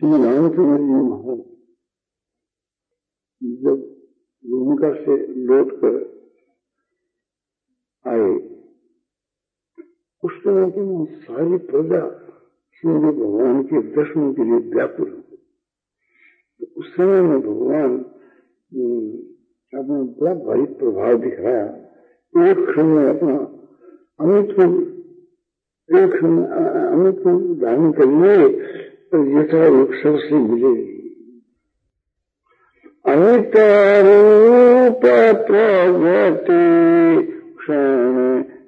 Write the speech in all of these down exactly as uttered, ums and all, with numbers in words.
श्री रामचंद्र जी महाराज जब भूमिका से लौट कर आए, उस समय की सारी प्रजा सूर्य भगवान के दर्शन के लिए व्याकुल हो। तो उस समय में भगवान अपना बड़ा भारी प्रभाव दिखाया। एक क्षण में अपना अमित एक क्षण अमित धारण कर लिए और यथा रूप सबसे मिले। अमित रूप प्रगति क्षण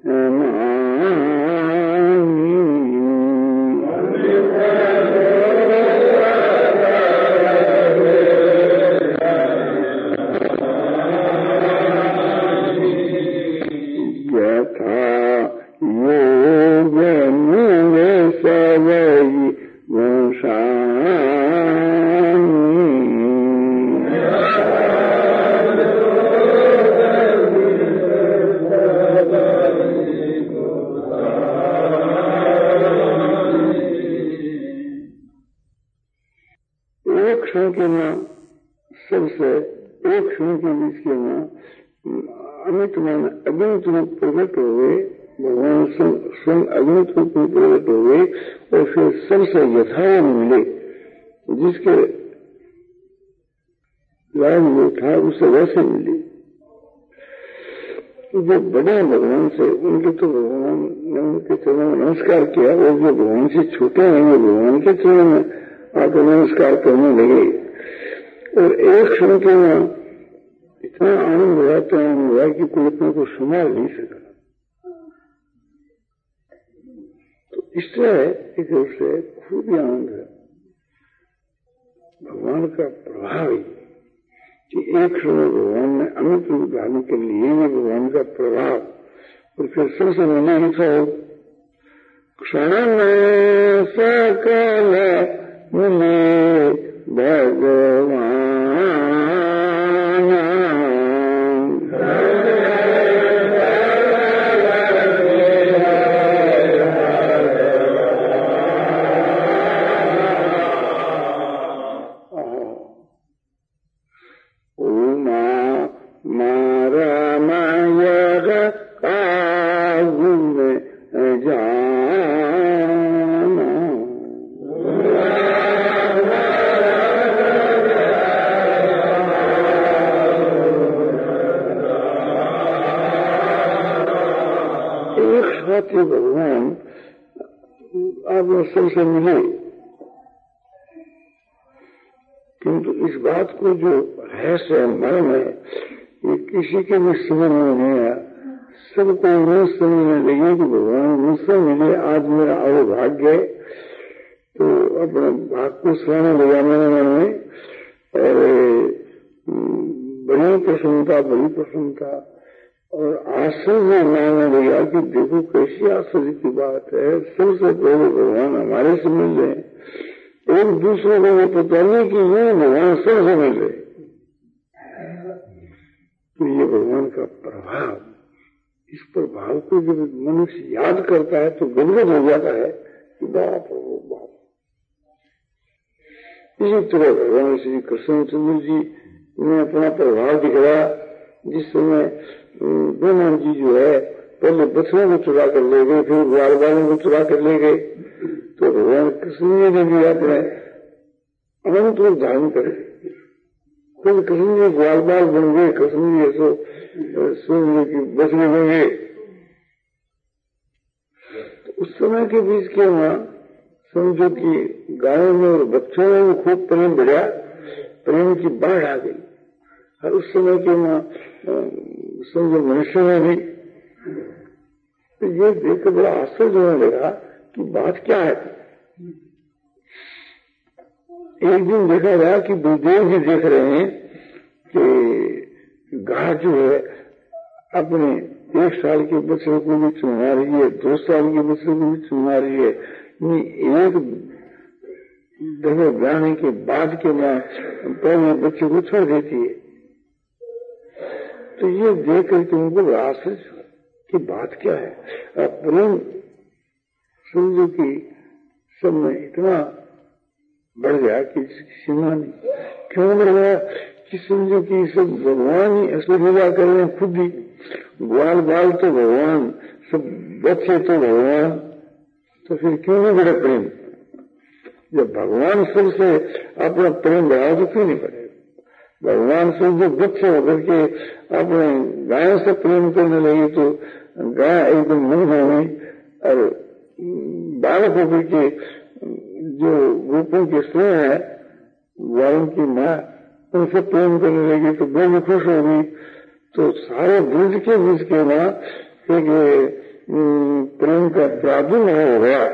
सबसे एक क्षण के बीच के ना अमित मान अगणित रूप प्रकट हो गए। भगवान स्वयं अगणित रूप में प्रकट हो गए और फिर सबसे यथार्थ मिले। जिसके लाभ में था उससे वैसे मिले। जो बड़े भगवान से उनके तो भगवान ने उनके चरणों में नमस्कार किया और जो भगवान से छोटे हैं वो भगवान के चरणों में आकर नमस्कार करने लगे। और एक क्षण के में इतना आनंद हुआ तो आनंद हुआ कि कोई अपने को संभाल नहीं सका। तो इससे एक रूप से खूब ही आनंद है। भगवान का प्रभाव ही कि एक क्षण में भगवान ने अमित रूप धारण कर लिए ये भगवान का प्रभाव। और फिर सबसे मैंने लिखा हो क्षण में सकल मुने भगवान भगवान आप सबसे मिले। किंतु इस बात को जो रहस्य मर्म है ये किसी के भी समझ में नहीं आया। सबको नहीं समझने लगे कि भगवान मुझसे मिले, आज मेरा अवभाग्य है। तो अपने भाग को सुनाने लगा मेरे मन में और बड़ी प्रसन्नता बड़ी प्रसन्नता और आश्चर्य मानने लगा कि देखो कैसी आश्चर्य की बात है। सबसे पहले भगवान हमारे से मिल रहे, एक दूसरे को ये पता नहीं कि ये भगवान सबसे मिल रहे। तो ये भगवान का प्रभाव, इस प्रभाव को जब मनुष्य याद करता है तो गदगद हो जाता है कि बाप रे बाप। इसी तरह भगवान श्री कृष्णचंद्र जी ने अपना प्रभाव दिखाया। जिस समय ब्रह्मण जी जो है पहले बछड़ों को चुरा कर ले गए, फिर ग्वाल बालों को चुरा कर ले गए। तो भगवान कृष्ण जी ने भी अपने अनंत रूप धारण करे। खुद कृष्ण जी ग्वाल बाल बन गए, कृष्ण जी ऐसो सूर्य की बछड़े बन गए। तो उस समय के बीच के वहां समझो कि गायों में और बच्चों में भी खूब प्रेम बढ़ा, प्रेम की बाढ़ आ गई। और उस समय के वहां समझो मनुष्य में भी। तो ये देखकर बड़ा आश्चर्य होने लगा कि बात क्या है। एक दिन देखा गया कि गुरुदेव जी देख रहे हैं कि गाय जो है अपने एक साल के बच्चे को भी चुना रही है, दो साल के बच्चे को भी चुना रही है। एक दफे ब्याहने के बाद के मां पहले बच्चे को छोड़ देती है। तो ये देख करके उनको आश्चर्य की बात क्या है। प्रेम समझो कि सब में इतना बढ़ गया कि इसकी सीमा नहीं। क्यों बढ़ गया कि समझो कि सब भगवान ही असली लीला कर रहे हैं, खुद ही ग्वाल बाल तो भगवान, सब बच्चे तो भगवान, तो फिर क्यों नहीं बढ़े प्रेम? जब भगवान सबसे अपना प्रेम बढ़ाओ तो क्यों नहीं बढ़ेगा? भगवान से जो बच्चे होकर के अपने गायों से प्रेम करने लगे तो गाय एकदम मुंह हो गई, और बालक होकर के जो गोपों के स्नेह है ग्वालों की माँ उनसे प्रेम करने लगी तो बड़ी खुश हो गई। तो सारे ब्रज के बीच के वहां एक प्रेम का प्रादुर्भाव हो गया।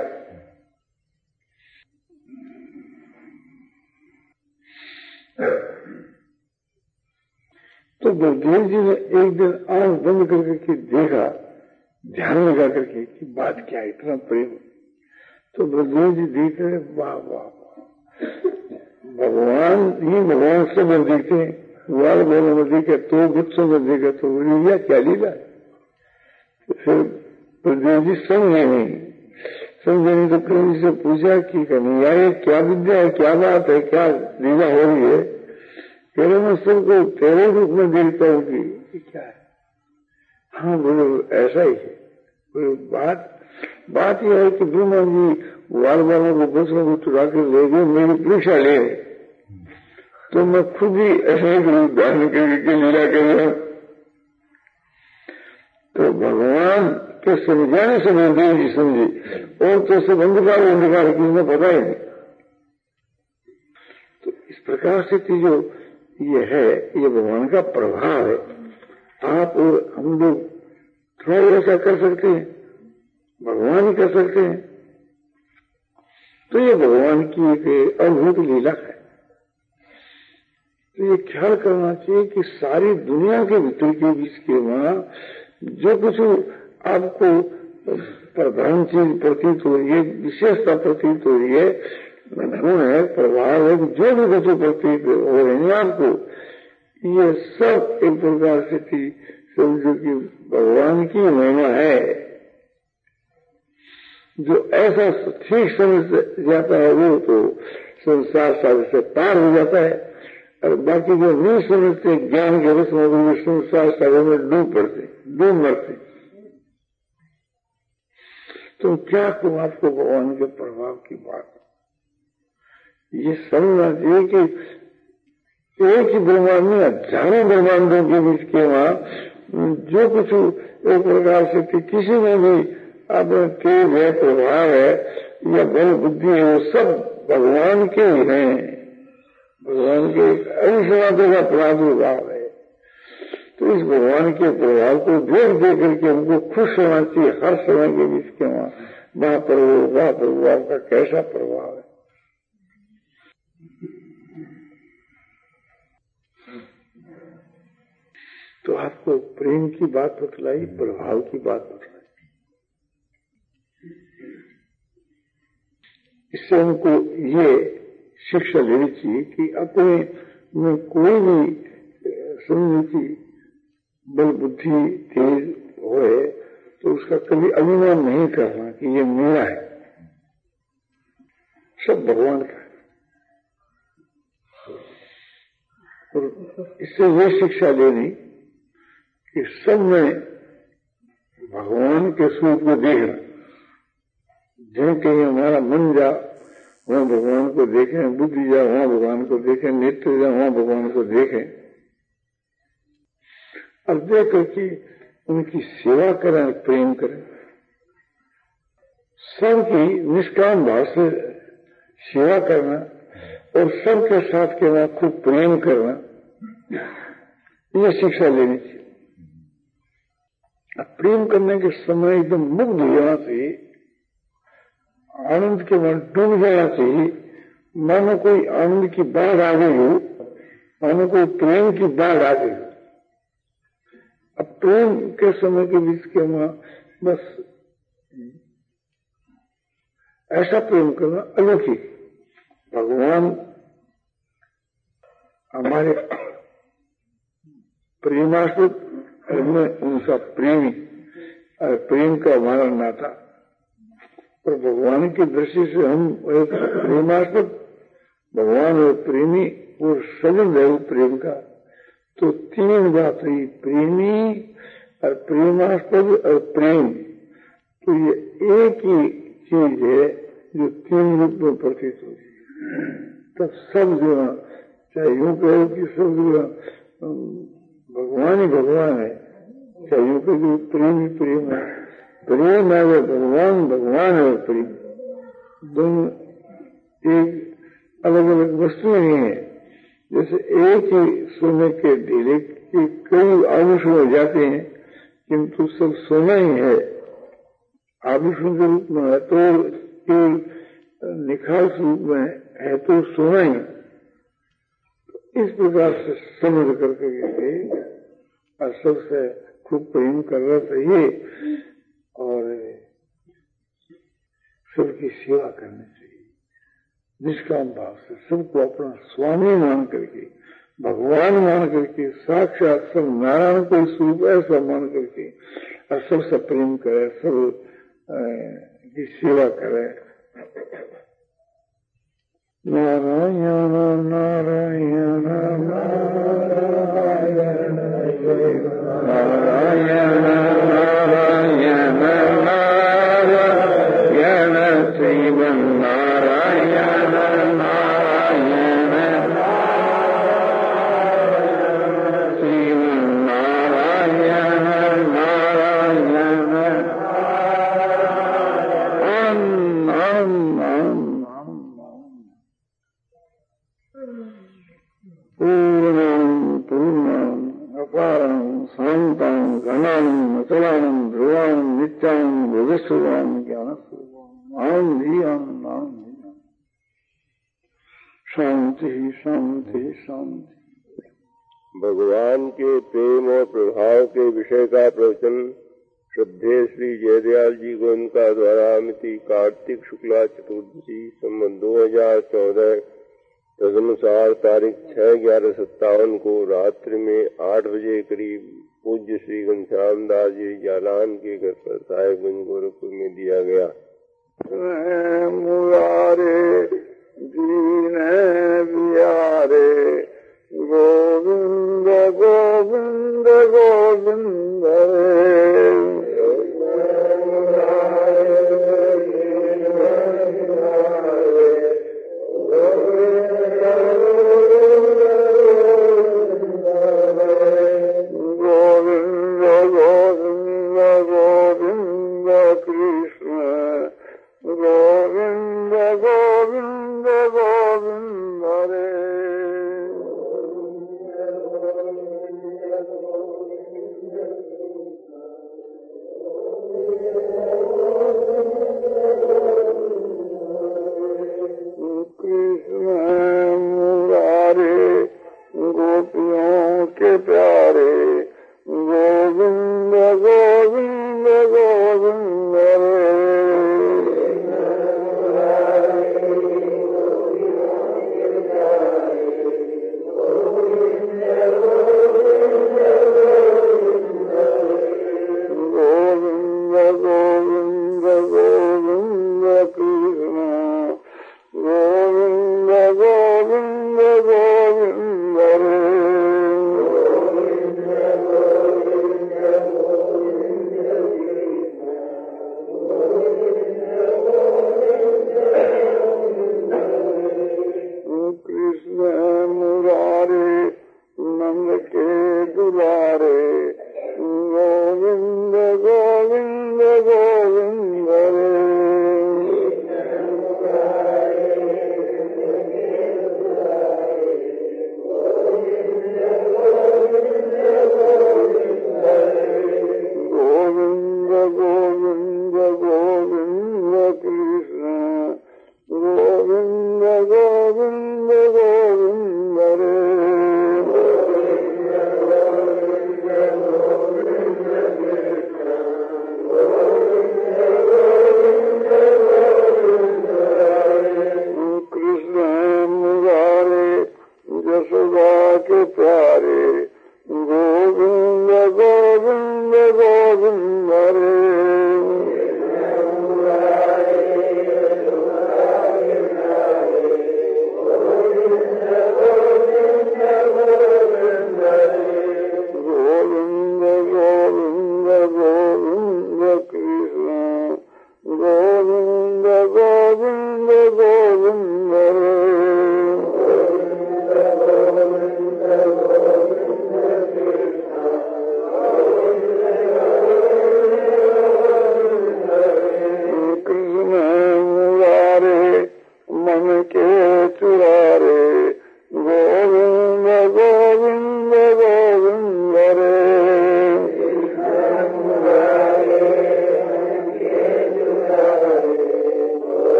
तो बलदेव जी ने एक दिन आंख बंद करके के देखा, ध्यान लगा करके कि बात क्या है, इतना प्रेम। तो बलदेव जी देख रहे, वाह वाह भगवान ही भगवान सब में देखे, ग्वाल बालों में देखे, तो बच्चों में देखे, तो लीला क्या लीला है। तो फिर बलदेव जी समझे नहीं, समझे नहीं तो कहीं से पूछा कि कन्हैया ये क्या विद्या है, क्या बात है, क्या लीला हो रही है? कह रहे मैं सबको तेरे रूप में देखता हूँ कि क्या है। हाँ बोलो ऐसा ही है। बोलो बात बात यह है कि ब्रह्मा जी ग्वाल बालों को बच्चों को चुरा कर ले गए, मेरी परीक्षा ले गए, तो मैं खुद ही ऐसे ही रूप धारण करके लीला कर रहा हूं। तो भगवान के समझाने से मैं देव जी समझी, और तो सब अंधकार अंधकार की उन्हें पता ही नहीं। तो इस प्रकार से जो ये है, ये भगवान का प्रभाव है। आप और हम लोग थोड़ा ऐसा कर सकते हैं, भगवान ही कर सकते हैं। तो ये भगवान की एक अद्भुत लीला है। तो ये ख्याल करना चाहिए कि सारी दुनिया के भीतर के बीच के वहां जो कुछ आपको प्रधान चीज प्रतीत हो रही है, विशेषता प्रतीत हो रही है, गुण है, प्रभाव है, जो भी कुछ प्रतीत हो रहे हैं आपको, ये सब एक प्रकार से थी समझो कि भगवान की महिमा है। जो ऐसा ठीक समझ जाता है वो तो संसार सागर से पार हो जाता है, और बाकी जो नहीं समझते ज्ञान के रस में वो संसार सागर में डूब पड़ते, डूब मरते। तो क्या कहूं आपको भगवान के प्रभाव की बात, ये समझना चाहिए कि एक ही ब्रह्मांड में हजारों ब्रह्मांडों के बीच के वहां जो कुछ एक प्रकार से किसी में भी अपने तेज है, प्रभाव है या बल बुद्धि है, वो सब भगवान के ही हैं, भगवान के अंशवादों का प्रादुर्भाव है। तो इस भगवान के प्रभाव को देख देख करके हमको खुश होना चाहिए हर समय के बीच के वहां। महाप्रभु वाह प्रभु आपका कैसा प्रभाव है। तो आपको प्रेम की बात बतलाई, प्रभाव की बात बतलाई, इससे हमको ये शिक्षा लेनी चाहिए कि अपने में कोई भी समझ की बल बुद्धि तेज होए तो उसका कभी अभिमान नहीं करना कि ये मेरा है, सब भगवान का है। और इससे ये शिक्षा लेनी कि सब में भगवान के स्वरूप को देखना, जहाँ कहीं हमारा मन जा वहां भगवान को देखें, बुद्धि जा वहां भगवान को देखें, नेत्र जा वहां भगवान को देखें, और देख करके उनकी सेवा करें, प्रेम करें। सबकी निष्काम भाव से सेवा करना और सबके साथ के वहां खूब प्रेम करना, यह शिक्षा लेनी चाहिए। प्रेम करने के समय एकदम मुग्ध हो जाना चाहिए, आनंद के मन डूब जाना चाहिए, मानो कोई आनंद की बाढ़ आ गई हो, मानो कोई प्रेम की बाढ़ आ गई हो। अब प्रेम के समय के बीच के वहां बस ऐसा प्रेम करना अलौकिक। भगवान हमारे प्रेमास्पद में उनका प्रेमी और प्रेम का हमारा नाता, और भगवान की दृष्टि से हम एक प्रेमास्पद भगवान है प्रेमी और सजन है प्रेम का। तो तीन बात हुई, प्रेमी और प्रेमास्पद और प्रेम। तो ये एक ही चीज है जो तीन रूप में प्रतीत होती है। तब सब जो चाहे यूं कहो कि सब जो भगवान ही भगवान है, चाहे यूं कहो प्रेम ही प्रेम है। प्रेम है वो भगवान, भगवान है वो प्रेम। दोनों एक अलग अलग वस्तु नहीं है। जैसे एक ही सोने के ढेले के कई आभूषण हो जाते हैं, किंतु सब सोना ही है। आभूषण के रूप में है तो निखार रूप में है तो सोना ही। इस प्रकार से समझ करके गए और सबसे खूब प्रेम करना चाहिए और सबकी सेवा करनी चाहिए निष्काम भाव से। सबको अपना स्वामी मान करके, भगवान मान करके, साक्षात सब नारायण को स्वरूप ऐसा मान करके और सबसे प्रेम करे, सब की सेवा करे। नारायण नारायण नारायण नारायण नारायण नारायण श्रीमन नारायण नारायण श्रीमन नारायण नारायण ओम ओम ओम पूर्णं पूर्णं अपारं शान्तं घनानं अचलानं ध्रुवानं नित्यां योगेश्वरां ज्ञानस्वरूपम् आं धियां नां धियां। शांति शांति शांति। भगवान के प्रेम और प्रभाव के विषय का प्रवचन श्रद्धेय श्री जयदयाल जी गोयनका द्वारा मिति कार्तिक शुक्ला चतुर्दशी संवत दो हजार चौदह तदनुसार तारीख छह ग्यारह सत्तावन को रात्रि में आठ बजे करीब पूज्य श्री घनश्याम दास जी जालान के घर पर साहेबगंज गोरखपुर में दिया गया। मुरारे दीन बिहारे गोविंद गोविंद गोविंद गोविंद गोविंद गोविंद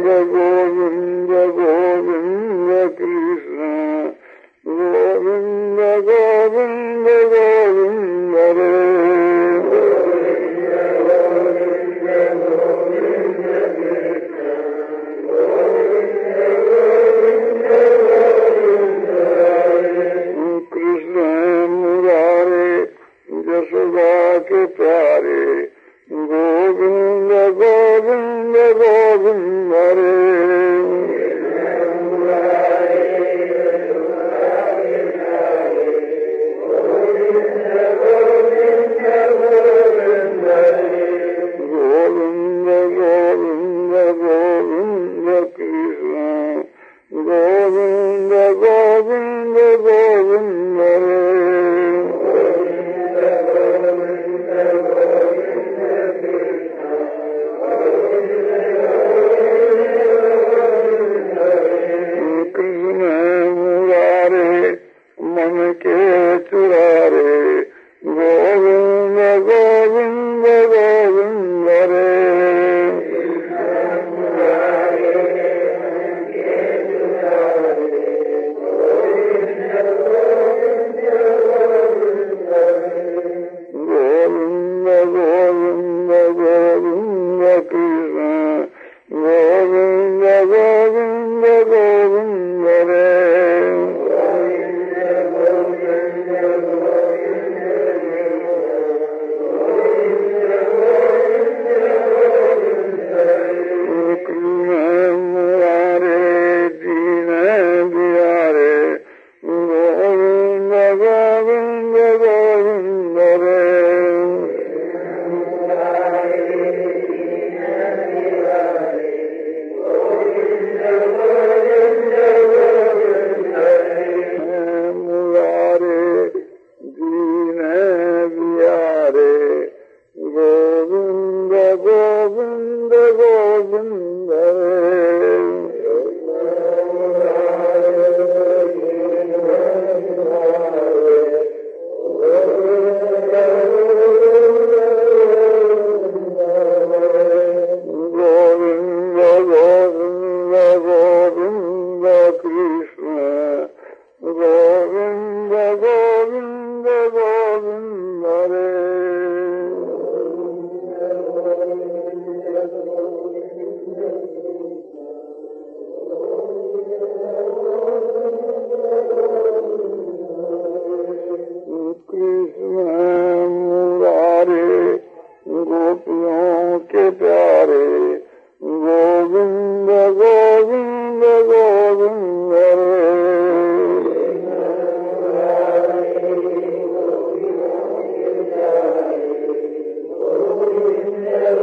गोविंद गोविंद कृष्ण गोविंद गोविंद गोविंद रे कृष्ण मुरारे यशोदा के प्यारे गोविंद गोविंद गोविंद रे गोविंद गोविंद गोविंद कृष्ण गोविंद गोविंद गोविंद रे मन के चुरारे गोविंद गोविंद गोविंद रे गोविंद गोविंद गोविंद कृष्ण गोविंद गोविंद गोविंद रे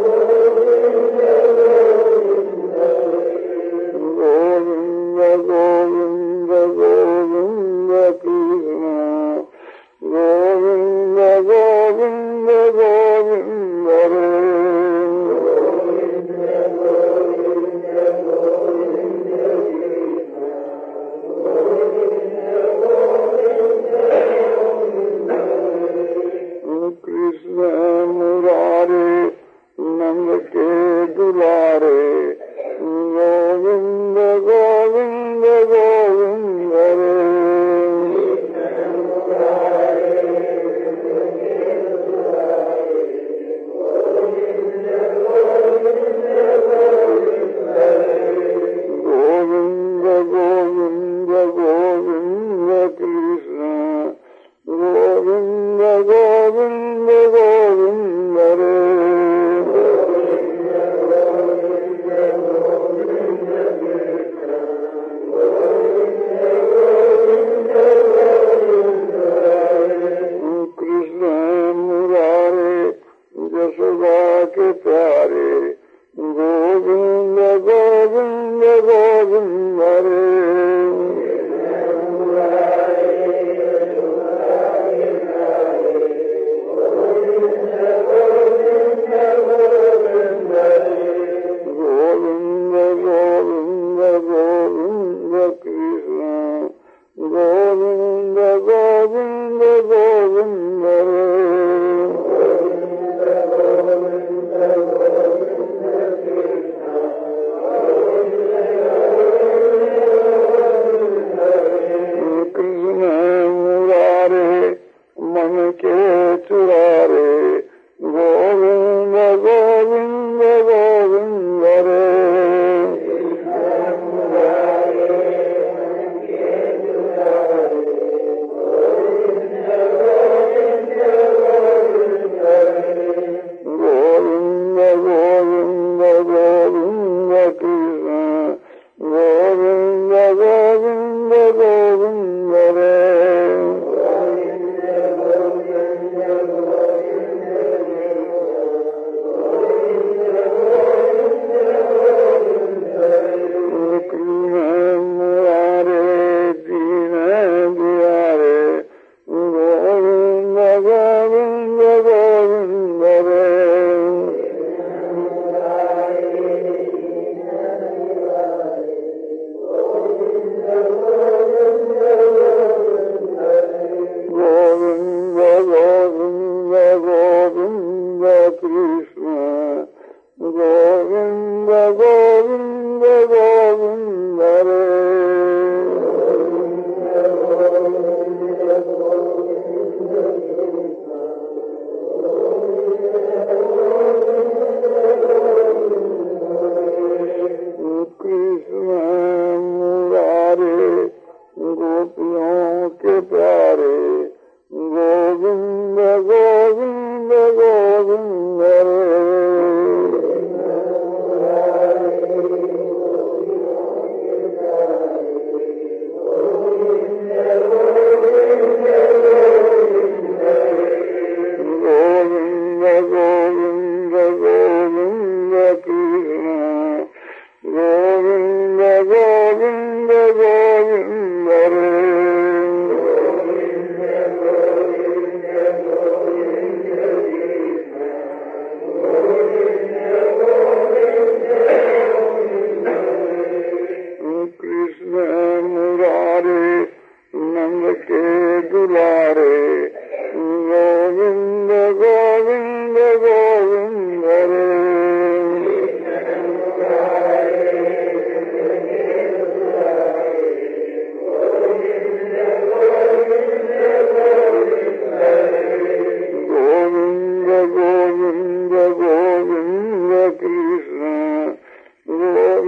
Go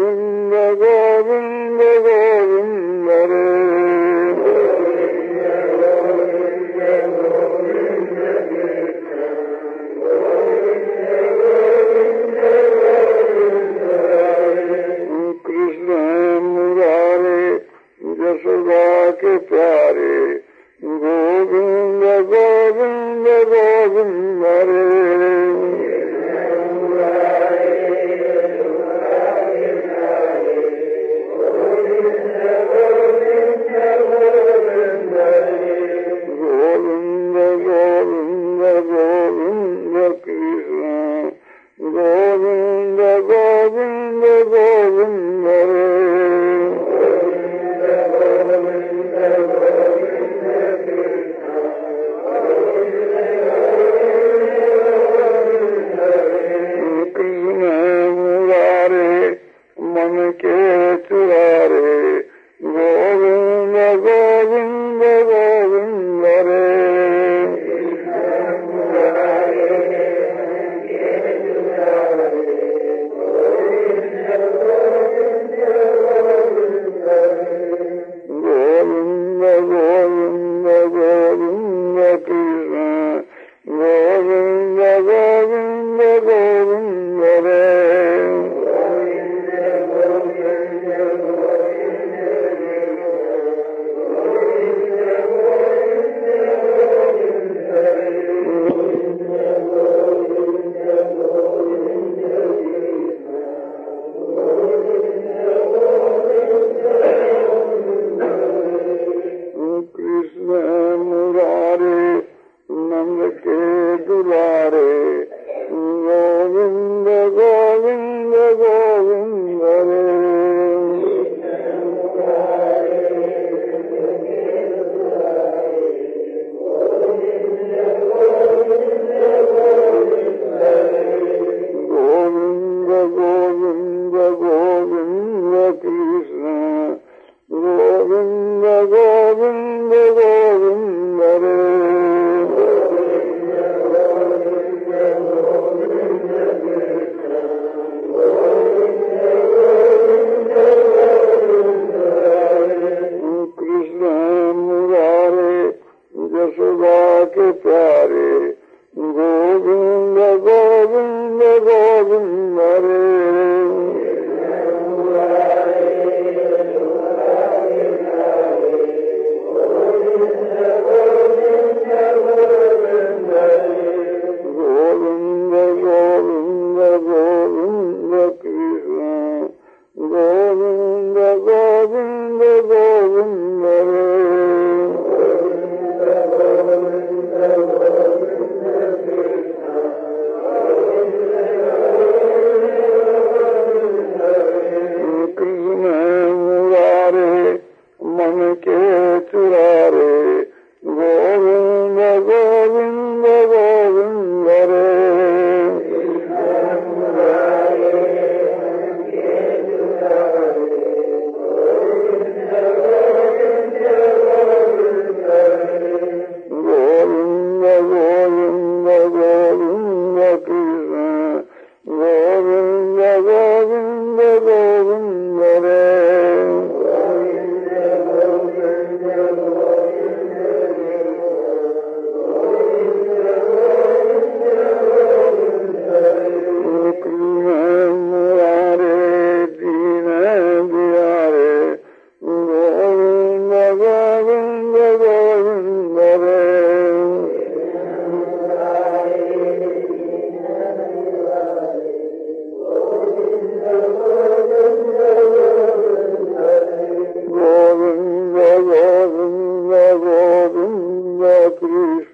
गोविंद गोविंद गोविंद रे कृष्ण मुरारे यशोदा के प्यारे गोविंद गोविंद गोविंद रे गोविंद गोविंद गोविंद कृष्ण गोविंद गोविंद गोविंद रे कृष्ण मुरारे मन के चुरारे गोविंद गोविंद गोविंद रे गोविंद गोविंद गोविंद कृष्ण गोविंद गोविंद गोविंद रे कृष्ण मुरारे नंद के दुलारे गोविंद गोविंद गोविंद रे गोविंद गोविंद गोविंद कृष्ण गोविंद गोविंद गोविंद रे कृष्ण मुरारे यशोदा के प्यारे गोविंद गोविंद गोविंद रे गोविंद गोविंद गोविंद कृष्ण गोविंद गोविंद गोविंद रे कृष्ण मुरारे मन के चुरारे गोविंद गोविंद गोविंद रे गोविंद गोविंद गोविंद कृष्ण गोविंद गोविंद गोविंद रे कृष्ण मुरारे दीन दियारे गोविंद गोविंद गोविंद रे गोविंद गोविंद गोविंद कृष्ण